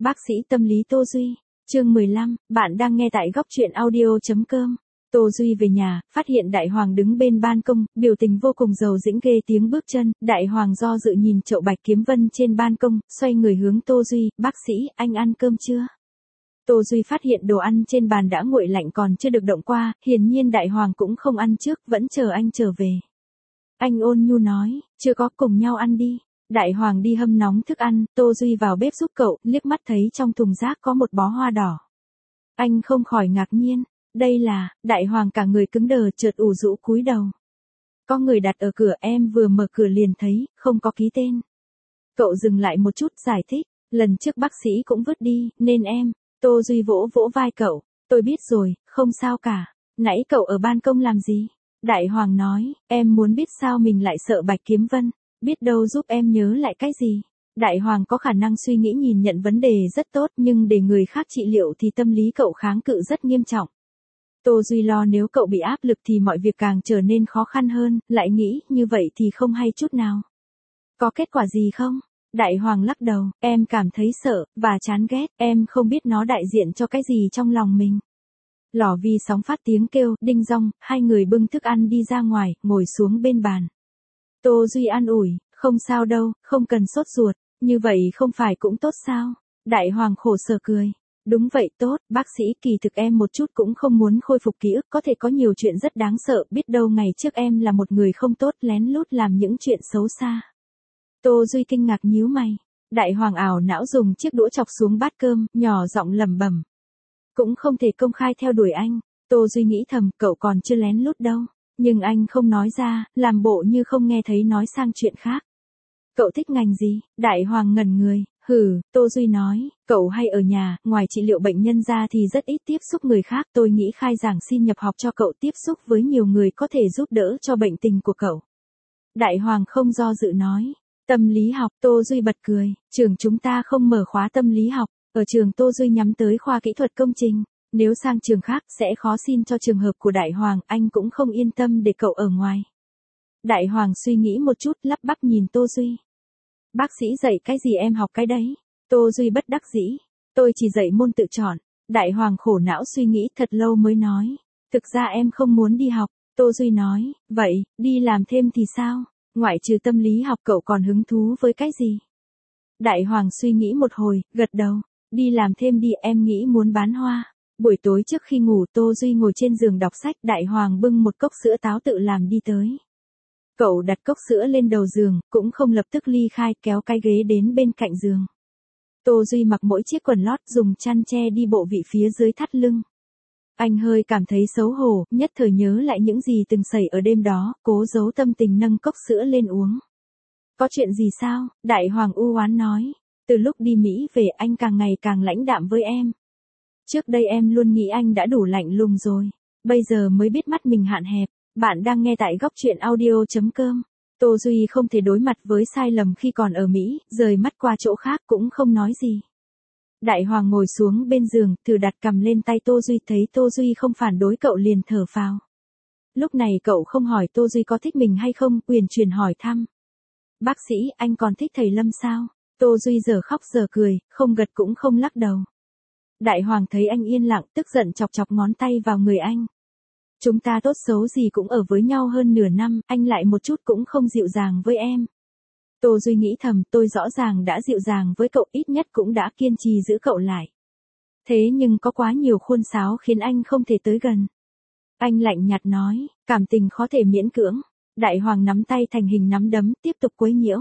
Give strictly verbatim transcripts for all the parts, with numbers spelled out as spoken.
Bác sĩ tâm lý Tô Duy. Chương mười lăm, bạn đang nghe tại góc truyện audio.com. Tô Duy về nhà, phát hiện Đại Hoàng đứng bên ban công, biểu tình vô cùng rầu rĩnh ghê tiếng bước chân. Đại Hoàng do dự nhìn chậu bạch kiếm vân trên ban công, xoay người hướng Tô Duy, bác sĩ, anh ăn cơm chưa? Tô Duy phát hiện đồ ăn trên bàn đã nguội lạnh còn chưa được động qua, hiển nhiên Đại Hoàng cũng không ăn trước, vẫn chờ anh trở về. Anh ôn nhu nói, chưa có, cùng nhau ăn đi. Đại Hoàng đi hâm nóng thức ăn, Tô Duy vào bếp giúp cậu, liếc mắt thấy trong thùng rác có một bó hoa đỏ. Anh không khỏi ngạc nhiên, đây là, Đại Hoàng cả người cứng đờ chợt ủ rũ cúi đầu. Có người đặt ở cửa, em vừa mở cửa liền thấy, không có ký tên. Cậu dừng lại một chút giải thích, lần trước bác sĩ cũng vứt đi, nên em, Tô Duy vỗ vỗ vai cậu, tôi biết rồi, không sao cả, nãy cậu ở ban công làm gì? Đại Hoàng nói, em muốn biết sao mình lại sợ bạch kiếm vân. Biết đâu giúp em nhớ lại cái gì. Đại Hoàng có khả năng suy nghĩ nhìn nhận vấn đề rất tốt nhưng để người khác trị liệu thì tâm lý cậu kháng cự rất nghiêm trọng. Tô Duy lo nếu cậu bị áp lực thì mọi việc càng trở nên khó khăn hơn, lại nghĩ như vậy thì không hay chút nào. Có kết quả gì không? Đại Hoàng lắc đầu, em cảm thấy sợ, và chán ghét, em không biết nó đại diện cho cái gì trong lòng mình. Lò vi sóng phát tiếng kêu, đinh dong, hai người bưng thức ăn đi ra ngoài, ngồi xuống bên bàn. Tô Duy an ủi, không sao đâu, không cần sốt ruột, như vậy không phải cũng tốt sao? Đại Hoàng khổ sở cười. Đúng vậy tốt, bác sĩ kỳ thực em một chút cũng không muốn khôi phục ký ức, có thể có nhiều chuyện rất đáng sợ, biết đâu ngày trước em là một người không tốt lén lút làm những chuyện xấu xa. Tô Duy kinh ngạc nhíu mày. Đại Hoàng ảo não dùng chiếc đũa chọc xuống bát cơm, nhỏ giọng lẩm bẩm. Cũng không thể công khai theo đuổi anh, Tô Duy nghĩ thầm, cậu còn chưa lén lút đâu. Nhưng anh không nói ra, làm bộ như không nghe thấy nói sang chuyện khác. Cậu thích ngành gì? Đại Hoàng ngẩn người, hừ, Tô Duy nói, cậu hay ở nhà, ngoài trị liệu bệnh nhân ra thì rất ít tiếp xúc người khác. Tôi nghĩ khai giảng xin nhập học cho cậu tiếp xúc với nhiều người có thể giúp đỡ cho bệnh tình của cậu. Đại Hoàng không do dự nói, tâm lý học. Tô Duy bật cười, trường chúng ta không mở khóa tâm lý học, ở trường Tô Duy nhắm tới khoa kỹ thuật công trình. Nếu sang trường khác sẽ khó xin cho trường hợp của Đại Hoàng, anh cũng không yên tâm để cậu ở ngoài. Đại Hoàng suy nghĩ một chút, lắp bắp nhìn Tô Duy. Bác sĩ dạy cái gì em học cái đấy. Tô Duy bất đắc dĩ. Tôi chỉ dạy môn tự chọn. Đại Hoàng khổ não suy nghĩ thật lâu mới nói. Thực ra em không muốn đi học. Tô Duy nói, vậy, đi làm thêm thì sao? Ngoại trừ tâm lý học cậu còn hứng thú với cái gì? Đại Hoàng suy nghĩ một hồi, gật đầu. Đi làm thêm đi, em nghĩ muốn bán hoa. Buổi tối trước khi ngủ Tô Duy ngồi trên giường đọc sách, Đại Hoàng bưng một cốc sữa táo tự làm đi tới. Cậu đặt cốc sữa lên đầu giường, cũng không lập tức ly khai, kéo cái ghế đến bên cạnh giường. Tô Duy mặc mỗi chiếc quần lót dùng chăn che đi bộ vị phía dưới thắt lưng. Anh hơi cảm thấy xấu hổ, nhất thời nhớ lại những gì từng xảy ở đêm đó, cố giấu tâm tình nâng cốc sữa lên uống. Có chuyện gì sao? Đại Hoàng u oán nói. Từ lúc đi Mỹ về anh càng ngày càng lãnh đạm với em. Trước đây em luôn nghĩ anh đã đủ lạnh lùng rồi. Bây giờ mới biết mắt mình hạn hẹp. Bạn đang nghe tại góc truyện audio.com. Tô Duy không thể đối mặt với sai lầm khi còn ở Mỹ, rời mắt qua chỗ khác cũng không nói gì. Đại Hoàng ngồi xuống bên giường, thử đặt cằm lên tay Tô Duy, thấy Tô Duy không phản đối cậu liền thở phào. Lúc này cậu không hỏi Tô Duy có thích mình hay không, uyển chuyển hỏi thăm. Bác sĩ, anh còn thích thầy Lâm sao? Tô Duy giờ khóc giờ cười, không gật cũng không lắc đầu. Đại Hoàng thấy anh yên lặng, tức giận chọc chọc ngón tay vào người anh. Chúng ta tốt xấu gì cũng ở với nhau hơn nửa năm, anh lại một chút cũng không dịu dàng với em. Tô Duy nghĩ thầm, tôi rõ ràng đã dịu dàng với cậu, ít nhất cũng đã kiên trì giữ cậu lại. Thế nhưng có quá nhiều khuôn sáo khiến anh không thể tới gần. Anh lạnh nhạt nói, cảm tình khó thể miễn cưỡng. Đại Hoàng nắm tay thành hình nắm đấm, tiếp tục quấy nhiễu.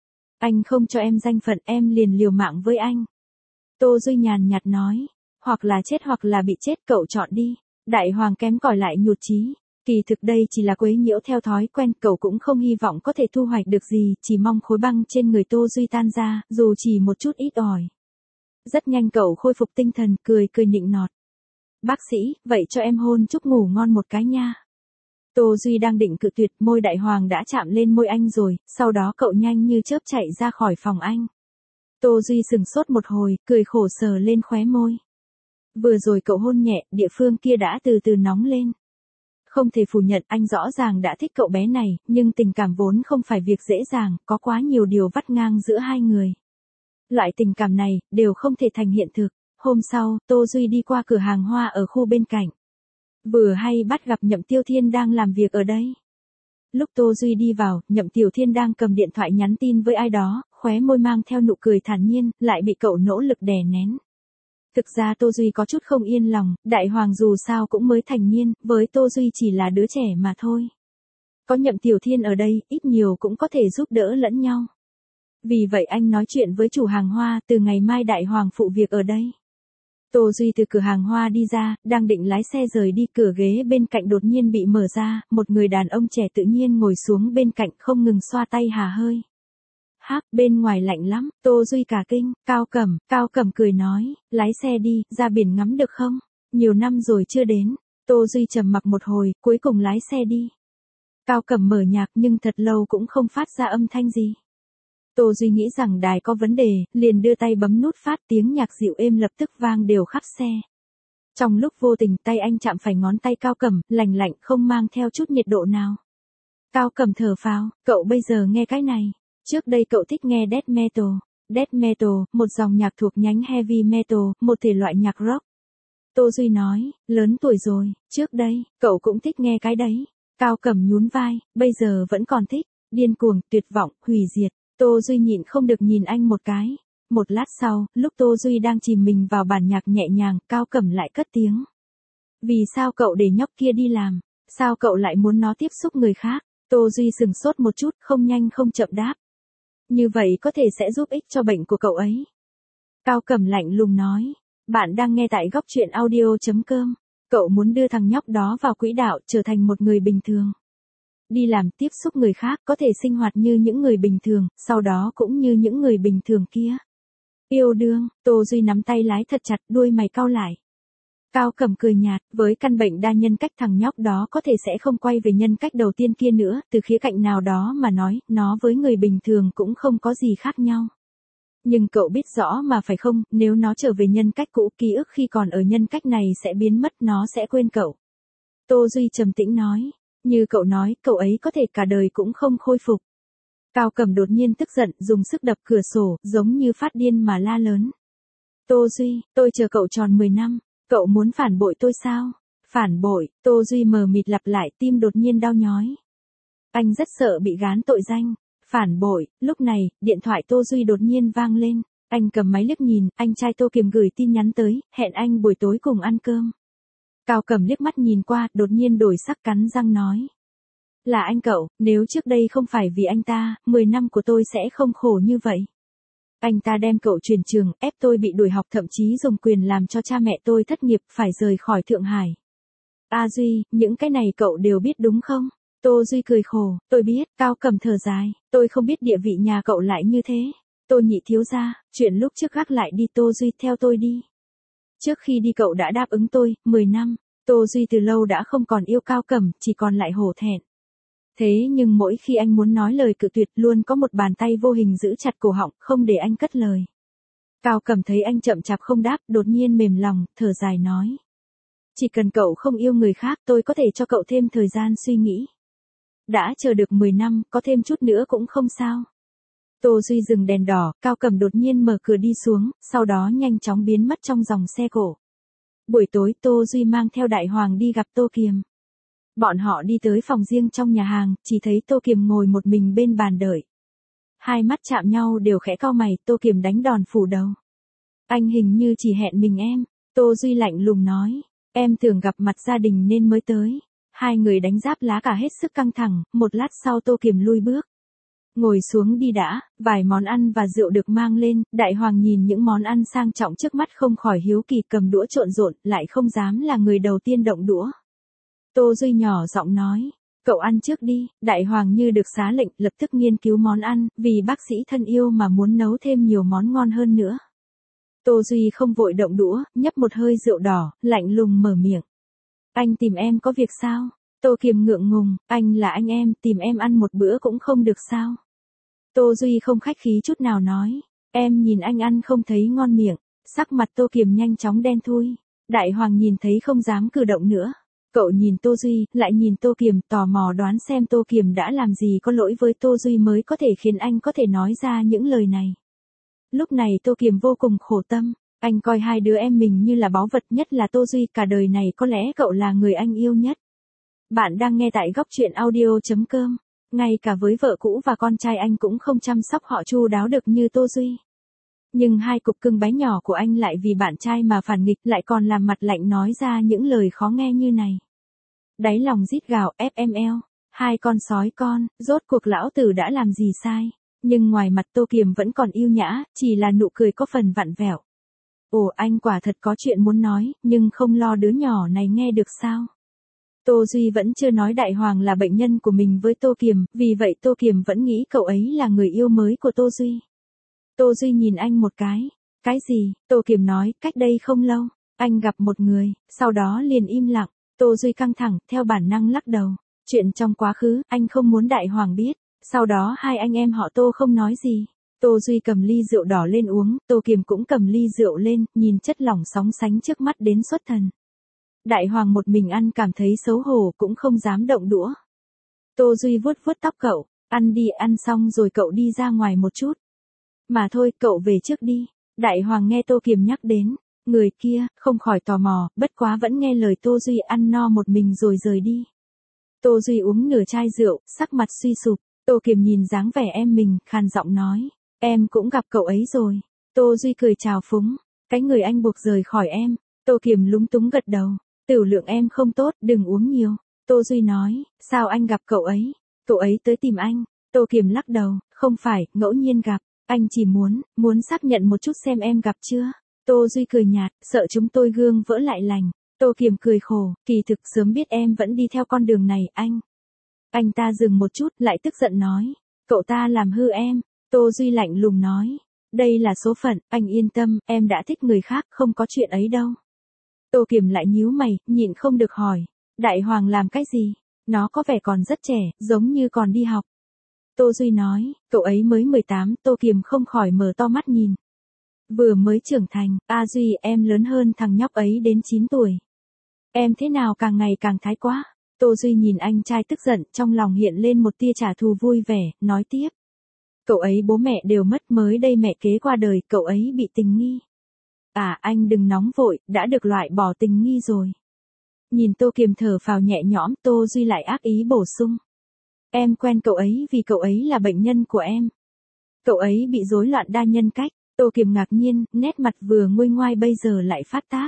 Anh không cho em danh phận, em liền liều mạng với anh. Tô Duy nhàn nhạt nói, hoặc là chết hoặc là bị chết, cậu chọn đi. Đại Hoàng kém cỏi lại nhụt chí. Kỳ thực đây chỉ là quấy nhiễu theo thói quen, cậu cũng không hy vọng có thể thu hoạch được gì, chỉ mong khối băng trên người Tô Duy tan ra, dù chỉ một chút ít ỏi. Rất nhanh cậu khôi phục tinh thần, cười cười nịnh nọt. Bác sĩ, vậy cho em hôn chúc ngủ ngon một cái nha. Tô Duy đang định cự tuyệt, môi Đại Hoàng đã chạm lên môi anh rồi, sau đó cậu nhanh như chớp chạy ra khỏi phòng anh. Tô Duy sừng sốt một hồi, cười khổ sờ lên khóe môi. Vừa rồi cậu hôn nhẹ, địa phương kia đã từ từ nóng lên. Không thể phủ nhận anh rõ ràng đã thích cậu bé này, nhưng tình cảm vốn không phải việc dễ dàng, có quá nhiều điều vắt ngang giữa hai người. Loại tình cảm này, đều không thể thành hiện thực. Hôm sau, Tô Duy đi qua cửa hàng hoa ở khu bên cạnh. Vừa hay bắt gặp Nhậm Tiêu Thiên đang làm việc ở đây. Lúc Tô Duy đi vào, Nhậm Tiểu Thiên đang cầm điện thoại nhắn tin với ai đó, khóe môi mang theo nụ cười thản nhiên, lại bị cậu nỗ lực đè nén. Thực ra Tô Duy có chút không yên lòng, Đại Hoàng dù sao cũng mới thành niên, với Tô Duy chỉ là đứa trẻ mà thôi. Có Nhậm Tiểu Thiên ở đây, ít nhiều cũng có thể giúp đỡ lẫn nhau. Vì vậy anh nói chuyện với chủ hàng hoa, từ ngày mai Đại Hoàng phụ việc ở đây. Tô Duy từ cửa hàng hoa đi ra, đang định lái xe rời đi, cửa ghế bên cạnh đột nhiên bị mở ra, một người đàn ông trẻ tự nhiên ngồi xuống bên cạnh không ngừng xoa tay hà hơi. Hắc, bên ngoài lạnh lắm, Tô Duy cả kinh, Cao Cẩm, Cao Cẩm cười nói, lái xe đi, ra biển ngắm được không? Nhiều năm rồi chưa đến. Tô Duy trầm mặc một hồi, cuối cùng lái xe đi. Cao Cẩm mở nhạc nhưng thật lâu cũng không phát ra âm thanh gì. Tô Duy nghĩ rằng đài có vấn đề, liền đưa tay bấm nút phát, tiếng nhạc dịu êm lập tức vang đều khắp xe. Trong lúc vô tình tay anh chạm phải ngón tay Cao Cẩm, lành lạnh không mang theo chút nhiệt độ nào. Cao Cẩm thở phào, cậu bây giờ nghe cái này. Trước đây cậu thích nghe death metal. Death metal, một dòng nhạc thuộc nhánh heavy metal, một thể loại nhạc rock. Tô Duy nói, lớn tuổi rồi, trước đây, cậu cũng thích nghe cái đấy. Cao Cẩm nhún vai, bây giờ vẫn còn thích. Điên cuồng, tuyệt vọng, hủy diệt. Tô Duy nhịn không được nhìn anh một cái. Một lát sau, lúc Tô Duy đang chìm mình vào bản nhạc nhẹ nhàng, Cao Cẩm lại cất tiếng. Vì sao cậu để nhóc kia đi làm? Sao cậu lại muốn nó tiếp xúc người khác? Tô Duy sừng sốt một chút, không nhanh không chậm đáp. Như vậy có thể sẽ giúp ích cho bệnh của cậu ấy. Cao Cẩm lạnh lùng nói. Bạn đang nghe tại góc truyện audio.com. Cậu muốn đưa thằng nhóc đó vào quỹ đạo, trở thành một người bình thường. Đi làm, tiếp xúc người khác, có thể sinh hoạt như những người bình thường, sau đó cũng như những người bình thường kia. Yêu đương, Tô Duy nắm tay lái thật chặt, đuôi mày cau lại. Cao Cẩm cười nhạt, với căn bệnh đa nhân cách thằng nhóc đó có thể sẽ không quay về nhân cách đầu tiên kia nữa, từ khía cạnh nào đó mà nói, nó với người bình thường cũng không có gì khác nhau. Nhưng cậu biết rõ mà phải không, nếu nó trở về nhân cách cũ, ký ức khi còn ở nhân cách này sẽ biến mất, nó sẽ quên cậu. Tô Duy trầm tĩnh nói, như cậu nói, cậu ấy có thể cả đời cũng không khôi phục. Cao Cẩm đột nhiên tức giận, dùng sức đập cửa sổ, giống như phát điên mà la lớn. Tô Duy, tôi chờ cậu tròn mười năm, cậu muốn phản bội tôi sao? Phản bội, Tô Duy mờ mịt lặp lại, tim đột nhiên đau nhói. Anh rất sợ bị gán tội danh. Phản bội, lúc này, điện thoại Tô Duy đột nhiên vang lên. Anh cầm máy liếc nhìn, anh trai Tô Kiềm gửi tin nhắn tới, hẹn anh buổi tối cùng ăn cơm. Cao Cẩm liếc mắt nhìn qua, đột nhiên đổi sắc, cắn răng nói. Là anh cậu, nếu trước đây không phải vì anh ta, mười năm của tôi sẽ không khổ như vậy. Anh ta đem cậu chuyển trường, ép tôi bị đuổi học, thậm chí dùng quyền làm cho cha mẹ tôi thất nghiệp, phải rời khỏi Thượng Hải. A Duy, những cái này cậu đều biết đúng không? Tô Duy cười khổ, tôi biết. Cao Cẩm thở dài, tôi không biết địa vị nhà cậu lại như thế. Tô Nhị thiếu gia, chuyện lúc trước gác lại đi. Tô Duy, theo tôi đi. Trước khi đi cậu đã đáp ứng tôi, mười năm. Tô Duy từ lâu đã không còn yêu Cao Cẩm, chỉ còn lại hổ thẹn. Thế nhưng mỗi khi anh muốn nói lời cự tuyệt, luôn có một bàn tay vô hình giữ chặt cổ họng, không để anh cất lời. Cao Cẩm thấy anh chậm chạp không đáp, đột nhiên mềm lòng, thở dài nói. Chỉ cần cậu không yêu người khác, tôi có thể cho cậu thêm thời gian suy nghĩ. Đã chờ được mười năm, có thêm chút nữa cũng không sao. Tô Duy dừng đèn đỏ, Cao Cẩm đột nhiên mở cửa đi xuống, sau đó nhanh chóng biến mất trong dòng xe cổ. Buổi tối Tô Duy mang theo Đại Hoàng đi gặp Tô Kiềm. Bọn họ đi tới phòng riêng trong nhà hàng, chỉ thấy Tô Kiềm ngồi một mình bên bàn đợi. Hai mắt chạm nhau đều khẽ cau mày, Tô Kiềm đánh đòn phủ đầu. Anh hình như chỉ hẹn mình em. Tô Duy lạnh lùng nói, em tưởng gặp mặt gia đình nên mới tới. Hai người đánh giáp lá cả hết sức căng thẳng, một lát sau Tô Kiềm lui bước. Ngồi xuống đi đã, vài món ăn và rượu được mang lên, Đại Hoàng nhìn những món ăn sang trọng trước mắt không khỏi hiếu kỳ, cầm đũa trộn rộn, lại không dám là người đầu tiên động đũa. Tô Duy nhỏ giọng nói, cậu ăn trước đi. Đại Hoàng như được xá lệnh, lập tức nghiên cứu món ăn, vì bác sĩ thân yêu mà muốn nấu thêm nhiều món ngon hơn nữa. Tô Duy không vội động đũa, nhấp một hơi rượu đỏ, lạnh lùng mở miệng. Anh tìm em có việc sao? Tô Kiềm ngượng ngùng, anh là anh em, tìm em ăn một bữa cũng không được sao? Tô Duy không khách khí chút nào nói, em nhìn anh ăn không thấy ngon miệng. Sắc mặt Tô Kiềm nhanh chóng đen thui. Đại Hoàng nhìn thấy không dám cử động nữa. Cậu nhìn Tô Duy, lại nhìn Tô Kiềm, tò mò đoán xem Tô Kiềm đã làm gì có lỗi với Tô Duy mới có thể khiến anh có thể nói ra những lời này. Lúc này Tô Kiềm vô cùng khổ tâm, anh coi hai đứa em mình như là báu vật, nhất là Tô Duy, cả đời này có lẽ cậu là người anh yêu nhất. Bạn đang nghe tại góc truyện audio.com. Ngay cả với vợ cũ và con trai anh cũng không chăm sóc họ chu đáo được như Tô Duy. Nhưng hai cục cưng bé nhỏ của anh lại vì bạn trai mà phản nghịch, lại còn làm mặt lạnh nói ra những lời khó nghe như này. Đáy lòng rít gào ép em lờ, hai con sói con, rốt cuộc lão tử đã làm gì sai. Nhưng ngoài mặt Tô Kiềm vẫn còn yêu nhã, chỉ là nụ cười có phần vặn vẹo. Ồ, anh quả thật có chuyện muốn nói, nhưng không lo đứa nhỏ này nghe được sao? Tô Duy vẫn chưa nói Đại Hoàng là bệnh nhân của mình với Tô Kiềm, vì vậy Tô Kiềm vẫn nghĩ cậu ấy là người yêu mới của Tô Duy. Tô Duy nhìn anh một cái. Cái gì? Tô Kiềm nói, cách đây không lâu, anh gặp một người, sau đó liền im lặng. Tô Duy căng thẳng, theo bản năng lắc đầu. Chuyện trong quá khứ, anh không muốn Đại Hoàng biết. Sau đó hai anh em họ Tô không nói gì. Tô Duy cầm ly rượu đỏ lên uống, Tô Kiềm cũng cầm ly rượu lên, nhìn chất lỏng sóng sánh trước mắt đến xuất thần. Đại Hoàng một mình ăn cảm thấy xấu hổ cũng không dám động đũa. Tô Duy vuốt vuốt tóc cậu, ăn đi, ăn xong rồi cậu đi ra ngoài một chút. Mà thôi, cậu về trước đi. Đại Hoàng nghe Tô Kiềm nhắc đến người kia, không khỏi tò mò, bất quá vẫn nghe lời Tô Duy, ăn no một mình rồi rời đi. Tô Duy uống nửa chai rượu, sắc mặt suy sụp. Tô Kiềm nhìn dáng vẻ em mình, khàn giọng nói, em cũng gặp cậu ấy rồi. Tô Duy cười chào phúng, cái người anh buộc rời khỏi em. Tô Kiềm lúng túng gật đầu, tiểu lượng em không tốt, đừng uống nhiều. Tô Duy nói, sao anh gặp cậu ấy? Cậu ấy tới tìm anh. Tô Kiềm lắc đầu, không phải, ngẫu nhiên gặp. Anh chỉ muốn, muốn xác nhận một chút xem em gặp chưa. Tô Duy cười nhạt, sợ chúng tôi gương vỡ lại lành. Tô Kiềm cười khổ, kỳ thực sớm biết em vẫn đi theo con đường này, anh. Anh ta dừng một chút, lại tức giận nói, cậu ta làm hư em. Tô Duy lạnh lùng nói, đây là số phận, anh yên tâm, em đã thích người khác, không có chuyện ấy đâu. Tô Kiềm lại nhíu mày, nhịn không được hỏi, Đại Hoàng làm cái gì? Nó có vẻ còn rất trẻ, giống như còn đi học. Tô Duy nói, cậu ấy mới mười tám, Tô Kiềm không khỏi mở to mắt nhìn. Vừa mới trưởng thành, A Duy, em lớn hơn thằng nhóc ấy đến chín tuổi. Em thế nào càng ngày càng thái quá. Tô Duy nhìn anh trai tức giận, trong lòng hiện lên một tia trả thù vui vẻ, nói tiếp. Cậu ấy bố mẹ đều mất, mới đây mẹ kế qua đời, cậu ấy bị tình nghi. À, anh đừng nóng vội, đã được loại bỏ tình nghi rồi. Nhìn Tô Kiềm thở phào nhẹ nhõm, Tô Duy lại ác ý bổ sung. Em quen cậu ấy vì cậu ấy là bệnh nhân của em. Cậu ấy bị rối loạn đa nhân cách. Tô Kiềm ngạc nhiên, nét mặt vừa nguôi ngoai bây giờ lại phát tác.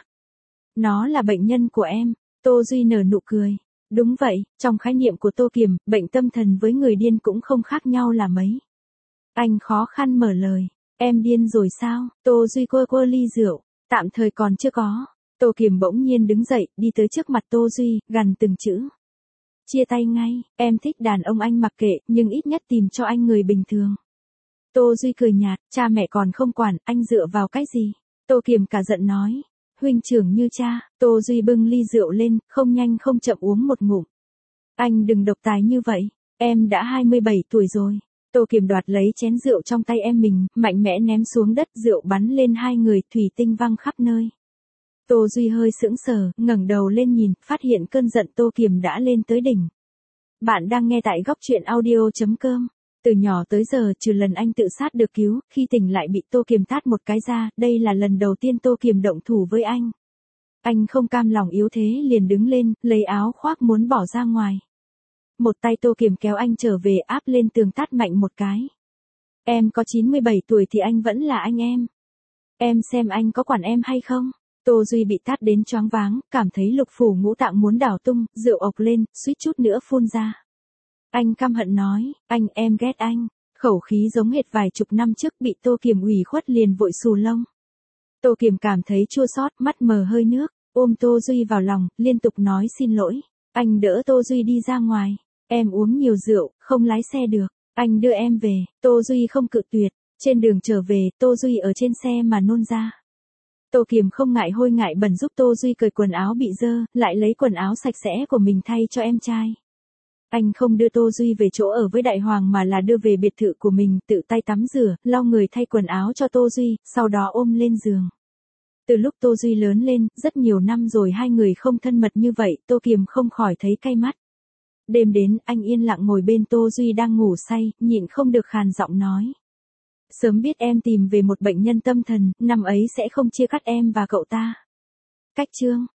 Nó là bệnh nhân của em. Tô Duy nở nụ cười. Đúng vậy, trong khái niệm của Tô Kiềm, bệnh tâm thần với người điên cũng không khác nhau là mấy. Anh khó khăn mở lời. Em điên rồi sao? Tô Duy quơ quơ ly rượu. Tạm thời còn chưa có. Tô Kiềm bỗng nhiên đứng dậy, đi tới trước mặt Tô Duy, gằn từng chữ. Chia tay ngay, em thích đàn ông anh mặc kệ, nhưng ít nhất tìm cho anh người bình thường. Tô Duy cười nhạt, cha mẹ còn không quản, anh dựa vào cái gì? Tô Kiềm cả giận nói. Huynh trưởng như cha. Tô Duy bưng ly rượu lên, không nhanh không chậm uống một ngụm. Anh đừng độc tài như vậy, em đã hai mươi bảy tuổi rồi. Tô Kiềm đoạt lấy chén rượu trong tay em mình, mạnh mẽ ném xuống đất, rượu bắn lên hai người, thủy tinh văng khắp nơi. Tô Duy hơi sững sờ, ngẩng đầu lên nhìn, phát hiện cơn giận Tô Kiềm đã lên tới đỉnh. Bạn đang nghe tại góc truyện audio.com. Từ nhỏ tới giờ, trừ lần anh tự sát được cứu, khi tỉnh lại bị Tô Kiềm tát một cái ra, đây là lần đầu tiên Tô Kiềm động thủ với anh. Anh không cam lòng yếu thế liền đứng lên, lấy áo khoác muốn bỏ ra ngoài. Một tay Tô Kiềm kéo anh trở về, áp lên tường tát mạnh một cái. Em có chín mươi bảy tuổi thì anh vẫn là anh em. Em xem anh có quản em hay không? Tô Duy bị tát đến choáng váng, cảm thấy lục phủ ngũ tạng muốn đảo tung, rượu ộc lên, suýt chút nữa phun ra. Anh căm hận nói, anh, em ghét anh. Khẩu khí giống hệt vài chục năm trước, bị Tô Kiềm ủy khuất liền vội xù lông. Tô Kiềm cảm thấy chua xót, mắt mờ hơi nước, ôm Tô Duy vào lòng, liên tục nói xin lỗi. Anh đỡ Tô Duy đi ra ngoài. Em uống nhiều rượu, không lái xe được. Anh đưa em về. Tô Duy không cự tuyệt. Trên đường trở về, Tô Duy ở trên xe mà nôn ra. Tô Kiềm không ngại hôi ngại bẩn giúp Tô Duy cởi quần áo bị dơ, lại lấy quần áo sạch sẽ của mình thay cho em trai. Anh không đưa Tô Duy về chỗ ở với Đại Hoàng mà là đưa về biệt thự của mình, tự tay tắm rửa, lau người thay quần áo cho Tô Duy, sau đó ôm lên giường. Từ lúc Tô Duy lớn lên, rất nhiều năm rồi hai người không thân mật như vậy, Tô Kiềm không khỏi thấy cay mắt. Đêm đến, anh yên lặng ngồi bên Tô Duy đang ngủ say, nhịn không được khàn giọng nói. Sớm biết em tìm về một bệnh nhân tâm thần, năm ấy sẽ không chia cắt em và cậu ta. Cách chương